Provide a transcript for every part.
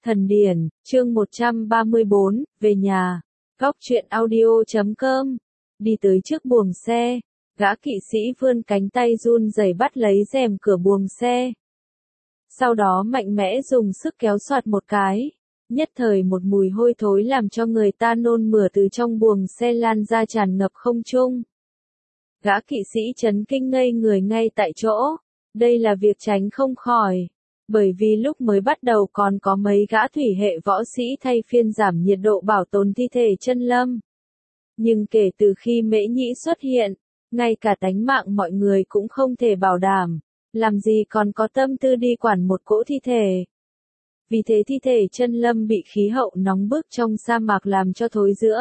Thần điển, chương 134, về nhà. Góc truyện audio.com. Đi tới trước buồng xe, gã kỵ sĩ vươn cánh tay run rẩy bắt lấy rèm cửa buồng xe. Sau đó mạnh mẽ dùng sức kéo soạt một cái. Nhất thời một mùi hôi thối làm cho người ta nôn mửa từ trong buồng xe lan ra tràn ngập không trung. Gã kỵ sĩ chấn kinh ngây người ngay tại chỗ. Đây là việc tránh không khỏi. Bởi vì lúc mới bắt đầu còn có mấy gã thủy hệ võ sĩ thay phiên giảm nhiệt độ bảo tồn thi thể chân lâm. Nhưng kể từ khi Mễ Nhĩ xuất hiện, ngay cả tánh mạng mọi người cũng không thể bảo đảm, làm gì còn có tâm tư đi quản một cỗ thi thể. Vì thế thi thể chân lâm bị khí hậu nóng bức trong sa mạc làm cho thối rữa.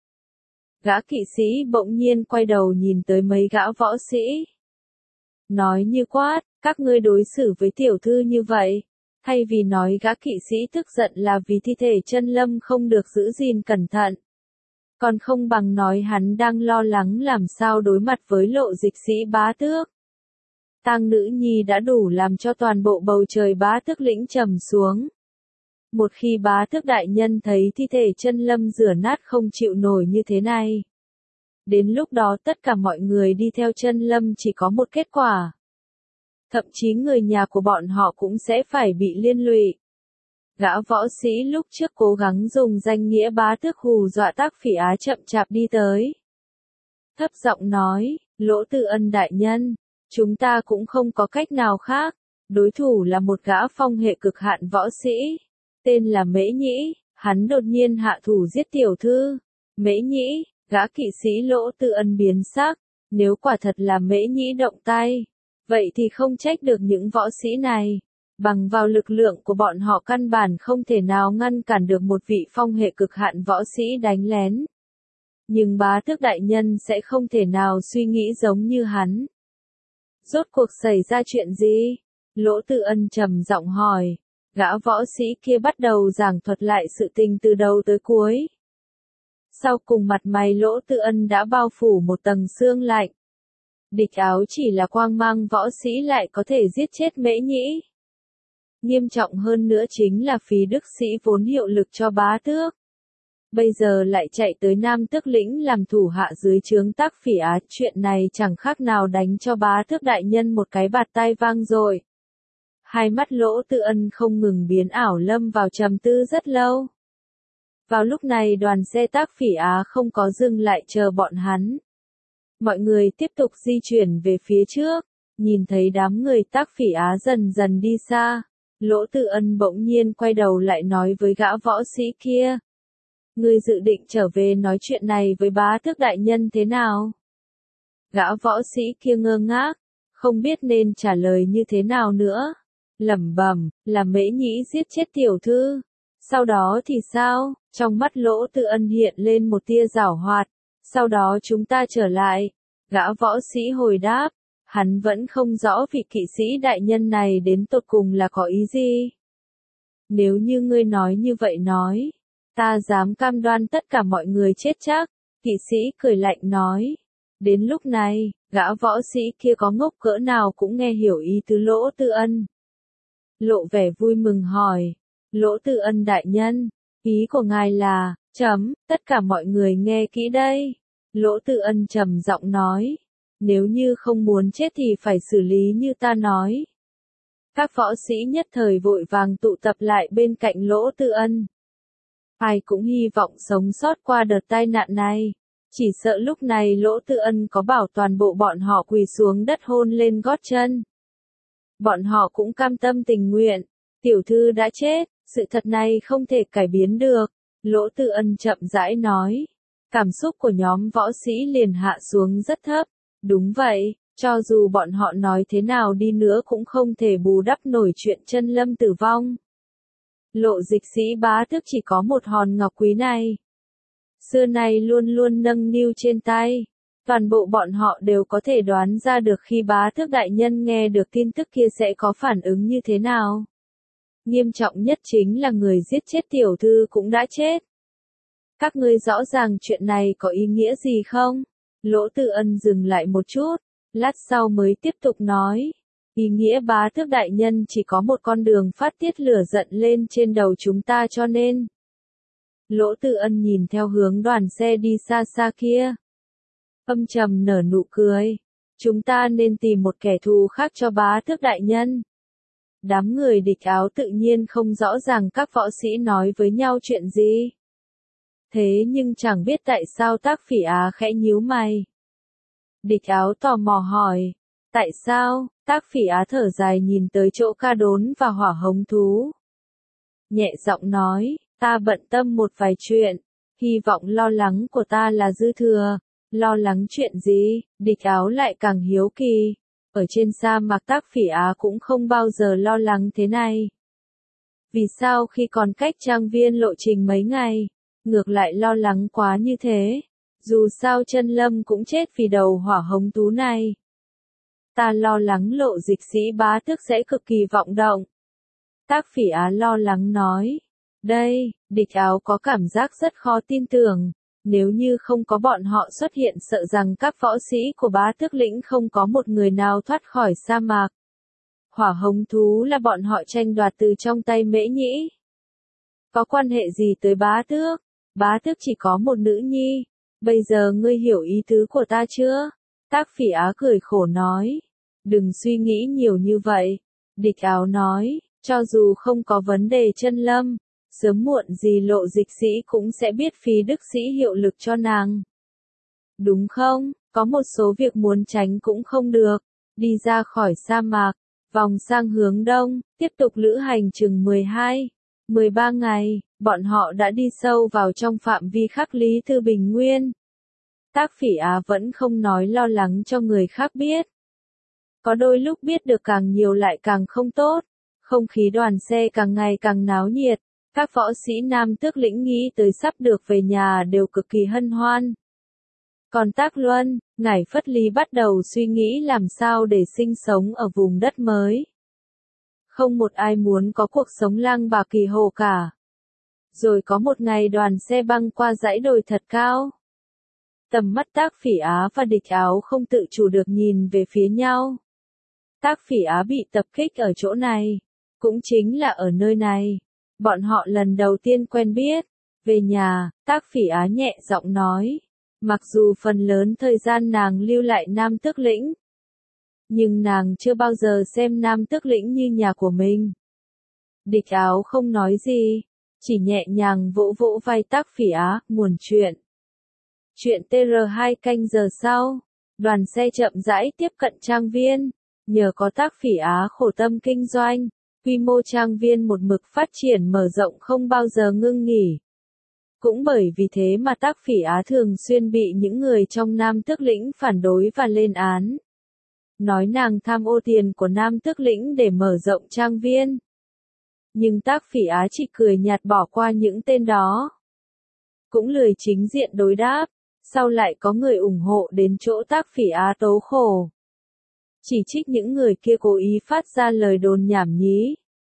Gã kỵ sĩ bỗng nhiên quay đầu nhìn tới mấy gã võ sĩ. Nói như quát, các ngươi đối xử với tiểu thư như vậy. Thay vì nói gã kỵ sĩ tức giận là vì thi thể chân lâm không được giữ gìn cẩn thận. Còn không bằng nói hắn đang lo lắng làm sao đối mặt với Lộ Dịch Sĩ Bá Tước. Tang nữ nhi đã đủ làm cho toàn bộ bầu trời Bá Tước lĩnh trầm xuống. Một khi Bá Tước đại nhân thấy thi thể chân lâm rửa nát không chịu nổi như thế này. Đến lúc đó tất cả mọi người đi theo chân lâm chỉ có một kết quả. Thậm chí người nhà của bọn họ cũng sẽ phải bị liên lụy. Gã võ sĩ lúc trước cố gắng dùng danh nghĩa Bá Tước hù dọa Tác Phỉ Á chậm chạp đi tới. Thấp giọng nói, Lỗ Tư Ân đại nhân, chúng ta cũng không có cách nào khác. Đối thủ là một gã phong hệ cực hạn võ sĩ, tên là Mễ Nhĩ, hắn đột nhiên hạ thủ giết tiểu thư. Mễ Nhĩ, gã kỵ sĩ Lỗ Tư Ân biến sắc, nếu quả thật là Mễ Nhĩ động tay, vậy thì không trách được những võ sĩ này. Bằng vào lực lượng của bọn họ căn bản không thể nào ngăn cản được một vị phong hệ cực hạn võ sĩ đánh lén. Nhưng Bá Tước đại nhân sẽ không thể nào suy nghĩ giống như hắn. Rốt cuộc xảy ra chuyện gì? Lỗ Tư Ân trầm giọng hỏi. Gã võ sĩ kia bắt đầu giảng thuật lại sự tình từ đầu tới cuối. Sau cùng mặt mày Lỗ Tư Ân đã bao phủ một tầng sương lạnh. Địch áo chỉ là quang mang võ sĩ lại có thể giết chết Mễ Nhĩ. Nghiêm trọng hơn nữa chính là Phí Đức Sĩ vốn hiệu lực cho Bá Tước. Bây giờ lại chạy tới Nam Tước lĩnh làm thủ hạ dưới trướng Tác Phỉ Á, chuyện này chẳng khác nào đánh cho Bá Tước đại nhân một cái bạt tai vang rồi. Hai mắt Lỗ Tư Ân không ngừng biến ảo lâm vào trầm tư rất lâu. Vào lúc này đoàn xe Tác Phỉ Á không có dừng lại chờ bọn hắn. Mọi người tiếp tục di chuyển về phía trước, nhìn thấy đám người Tác Phỉ Á dần dần đi xa. Lỗ Tư Ân bỗng nhiên quay đầu lại nói với gã võ sĩ kia. Ngươi dự định trở về nói chuyện này với Bá Tước đại nhân thế nào? Gã võ sĩ kia ngơ ngác, không biết nên trả lời như thế nào nữa. Lẩm bẩm, là Mễ Nhĩ giết chết tiểu thư. Sau đó thì sao? Trong mắt Lỗ Tư Ân hiện lên một tia giảo hoạt. Sau đó chúng ta trở lại. Gã võ sĩ hồi đáp. Hắn vẫn không rõ vị kỵ sĩ đại nhân này đến tột cùng là có ý gì. Nếu như ngươi nói như vậy nói, ta dám cam đoan tất cả mọi người chết chắc. Kỵ sĩ cười lạnh nói. Đến lúc này, gã võ sĩ kia có ngốc cỡ nào cũng nghe hiểu ý tứ Lỗ Tư Ân. Lộ vẻ vui mừng hỏi. Lỗ Tư Ân đại nhân, ý của ngài là, tất cả mọi người nghe kỹ đây. Lỗ Tư Ân trầm giọng nói. Nếu như không muốn chết thì phải xử lý như ta nói. Các võ sĩ nhất thời vội vàng tụ tập lại bên cạnh Lỗ Tư Ân. Ai cũng hy vọng sống sót qua đợt tai nạn này. Chỉ sợ lúc này Lỗ Tư Ân có bảo toàn bộ bọn họ quỳ xuống đất hôn lên gót chân. Bọn họ cũng cam tâm tình nguyện. Tiểu thư đã chết, sự thật này không thể cải biến được. Lỗ Tư Ân chậm rãi nói. Cảm xúc của nhóm võ sĩ liền hạ xuống rất thấp. Đúng vậy, cho dù bọn họ nói thế nào đi nữa cũng không thể bù đắp nổi chuyện chân lâm tử vong. Lộ Dịch Sĩ Bá Tước chỉ có một hòn ngọc quý này. Xưa nay luôn luôn nâng niu trên tay. Toàn bộ bọn họ đều có thể đoán ra được khi Bá Tước đại nhân nghe được tin tức kia sẽ có phản ứng như thế nào. Nghiêm trọng nhất chính là người giết chết tiểu thư cũng đã chết. Các ngươi rõ ràng chuyện này có ý nghĩa gì không? Lỗ Tư Ân dừng lại một chút, lát sau mới tiếp tục nói. Ý nghĩa bá tước đại nhân chỉ có một con đường phát tiết lửa giận lên trên đầu chúng ta cho nên. Lỗ Tư Ân nhìn theo hướng đoàn xe đi xa xa kia. Âm trầm nở nụ cười. Chúng ta nên tìm một kẻ thù khác cho bá tước đại nhân. Đám người địch áo tự nhiên không rõ ràng các võ sĩ nói với nhau chuyện gì. Thế nhưng chẳng biết tại sao Tác Phỉ Á khẽ nhíu mày. Địch áo tò mò hỏi. Tại sao? Tác Phỉ Á thở dài nhìn tới chỗ Ca Đốn và Hỏa Hống Thú. Nhẹ giọng nói, ta bận tâm một vài chuyện. Hy vọng lo lắng của ta là dư thừa. Lo lắng chuyện gì? Địch áo lại càng hiếu kỳ. Ở trên sa mạc Tác Phỉ Á cũng không bao giờ lo lắng thế này. Vì sao khi còn cách trang viên lộ trình mấy ngày, ngược lại lo lắng quá như thế? Dù sao Chân Lâm cũng chết vì đầu Hỏa Hống Thú này. Ta lo lắng Lộ Dịch Sĩ bá tước sẽ cực kỳ vọng động. Tác Phỉ Á lo lắng nói. Đây, địch áo có cảm giác rất khó tin tưởng. Nếu như không có bọn họ xuất hiện sợ rằng các võ sĩ của bá tước lĩnh không có một người nào thoát khỏi sa mạc. Hỏa Hống Thú là bọn họ tranh đoạt từ trong tay Mễ Nhĩ. Có quan hệ gì tới bá tước? Bá tước chỉ có một nữ nhi. Bây giờ ngươi hiểu ý tứ của ta chưa? Tác Phỉ Á cười khổ nói. Đừng suy nghĩ nhiều như vậy. Địch áo nói, cho dù không có vấn đề Chân Lâm, sớm muộn gì Lộ Dịch Sĩ cũng sẽ biết phí đức sĩ hiệu lực cho nàng. Đúng không? Có một số việc muốn tránh cũng không được. Đi ra khỏi sa mạc, vòng sang hướng đông, tiếp tục lữ hành chừng 13 ngày, bọn họ đã đi sâu vào trong phạm vi khắc Lý Thư Bình Nguyên. Tác Phỉ Á vẫn không nói lo lắng cho người khác biết. Có đôi lúc biết được càng nhiều lại càng không tốt. Không khí đoàn xe càng ngày càng náo nhiệt. Các võ sĩ Nam Tước lĩnh nghĩ tới sắp được về nhà đều cực kỳ hân hoan. Còn Tác Luân, Ngải Phất Lý bắt đầu suy nghĩ làm sao để sinh sống ở vùng đất mới. Không một ai muốn có cuộc sống lang bạc kỳ hồ cả. Rồi có một ngày đoàn xe băng qua dãy đồi thật cao. Tầm mắt Tác Phỉ Á và địch áo không tự chủ được nhìn về phía nhau. Tác Phỉ Á bị tập kích ở chỗ này. Cũng chính là ở nơi này. Bọn họ lần đầu tiên quen biết. Về nhà, Tác Phỉ Á nhẹ giọng nói. Mặc dù phần lớn thời gian nàng lưu lại Nam Tước lĩnh. Nhưng nàng chưa bao giờ xem Nam Tước lĩnh như nhà của mình. Địch áo không nói gì. Chỉ nhẹ nhàng vỗ vỗ vai Tác Phỉ Á, nguồn chuyện. Chuyện TR2 canh giờ sau. Đoàn xe chậm rãi tiếp cận trang viên. Nhờ có Tác Phỉ Á khổ tâm kinh doanh, quy mô trang viên một mực phát triển mở rộng không bao giờ ngưng nghỉ. Cũng bởi vì thế mà Tác Phỉ Á thường xuyên bị những người trong Nam Tước lĩnh phản đối và lên án. Nói nàng tham ô tiền của Nam Tước lĩnh để mở rộng trang viên. Nhưng Tác Phỉ Á chỉ cười nhạt bỏ qua những tên đó. Cũng lười chính diện đối đáp. Sau lại có người ủng hộ đến chỗ Tác Phỉ Á tố khổ. Chỉ trích những người kia cố ý phát ra lời đồn nhảm nhí.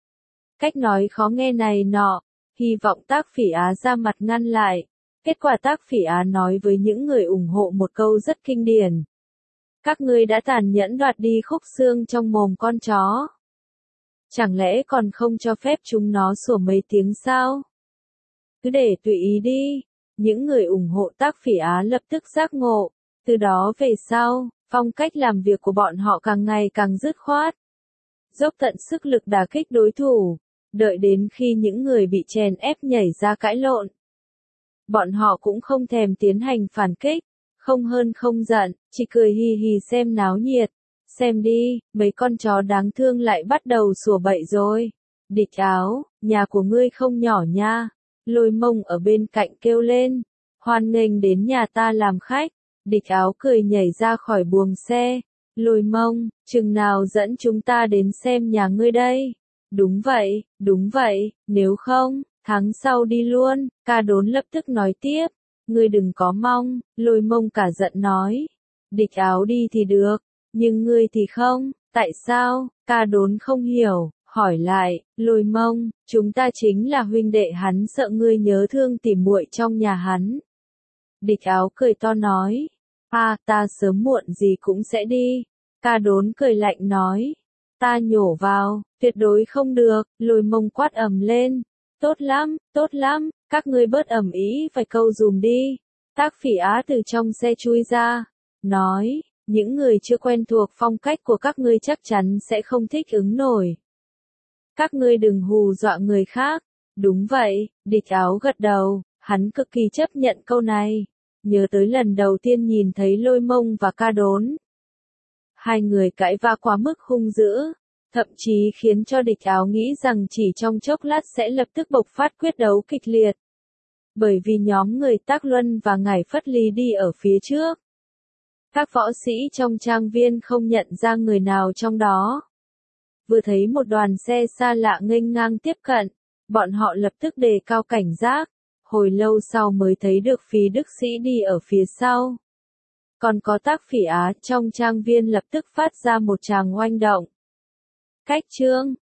Cách nói khó nghe này nọ, hy vọng Tác Phỉ Á ra mặt ngăn lại. Kết quả Tác Phỉ Á nói với những người ủng hộ một câu rất kinh điển. Các ngươi đã tàn nhẫn đoạt đi khúc xương trong mồm con chó. Chẳng lẽ còn không cho phép chúng nó sủa mấy tiếng sao? Cứ để tùy ý đi. Những người ủng hộ Tác Phỉ Á lập tức giác ngộ. Từ đó về sau, phong cách làm việc của bọn họ càng ngày càng dứt khoát. Dốc tận sức lực đả kích đối thủ. Đợi đến khi những người bị chèn ép nhảy ra cãi lộn. Bọn họ cũng không thèm tiến hành phản kích. Không hơn không giận, chỉ cười hì hì xem náo nhiệt. Xem đi, mấy con chó đáng thương lại bắt đầu sủa bậy rồi. Địch áo, nhà của ngươi không nhỏ nha. Lôi Mông ở bên cạnh kêu lên. Hoan nghênh đến nhà ta làm khách. Địch áo cười nhảy ra khỏi buồng xe. Lôi Mông, chừng nào dẫn chúng ta đến xem nhà ngươi đây? Đúng vậy, nếu không, tháng sau đi luôn. Ca Đốn lập tức nói tiếp. Ngươi đừng có mong, Lôi Mông cả giận nói. Địch áo đi thì được, nhưng ngươi thì không, tại sao? Ca Đốn không hiểu, hỏi lại, Lôi Mông, chúng ta chính là huynh đệ hắn sợ ngươi nhớ thương tỉ muội trong nhà hắn. Địch áo cười to nói, ta sớm muộn gì cũng sẽ đi. Ca Đốn cười lạnh nói, Ta nhổ vào, tuyệt đối không được, Lôi Mông quát ầm lên. Tốt lắm, các ngươi bớt ầm ĩ vài câu dùm đi. Tác Phỉ Á từ trong xe chui ra, nói, những người chưa quen thuộc phong cách của các ngươi chắc chắn sẽ không thích ứng nổi. Các ngươi đừng hù dọa người khác. Đúng vậy, Địch Áo gật đầu, hắn cực kỳ chấp nhận câu này. Nhớ tới lần đầu tiên nhìn thấy Lôi Mông và Ca Đốn. Hai người cãi vã quá mức hung dữ, thậm chí khiến cho Địch Áo nghĩ rằng chỉ trong chốc lát sẽ lập tức bộc phát quyết đấu kịch liệt. Bởi vì nhóm người Tác Luân và Ngải Phất Ly đi ở phía trước. Các võ sĩ trong trang viên không nhận ra người nào trong đó. Vừa thấy một đoàn xe xa lạ nghênh ngang tiếp cận, bọn họ lập tức đề cao cảnh giác, hồi lâu sau mới thấy được Phí Đức Sĩ đi ở phía sau. Còn có Tác Phỉ Á trong trang viên lập tức phát ra một tràng oanh động. Cách chương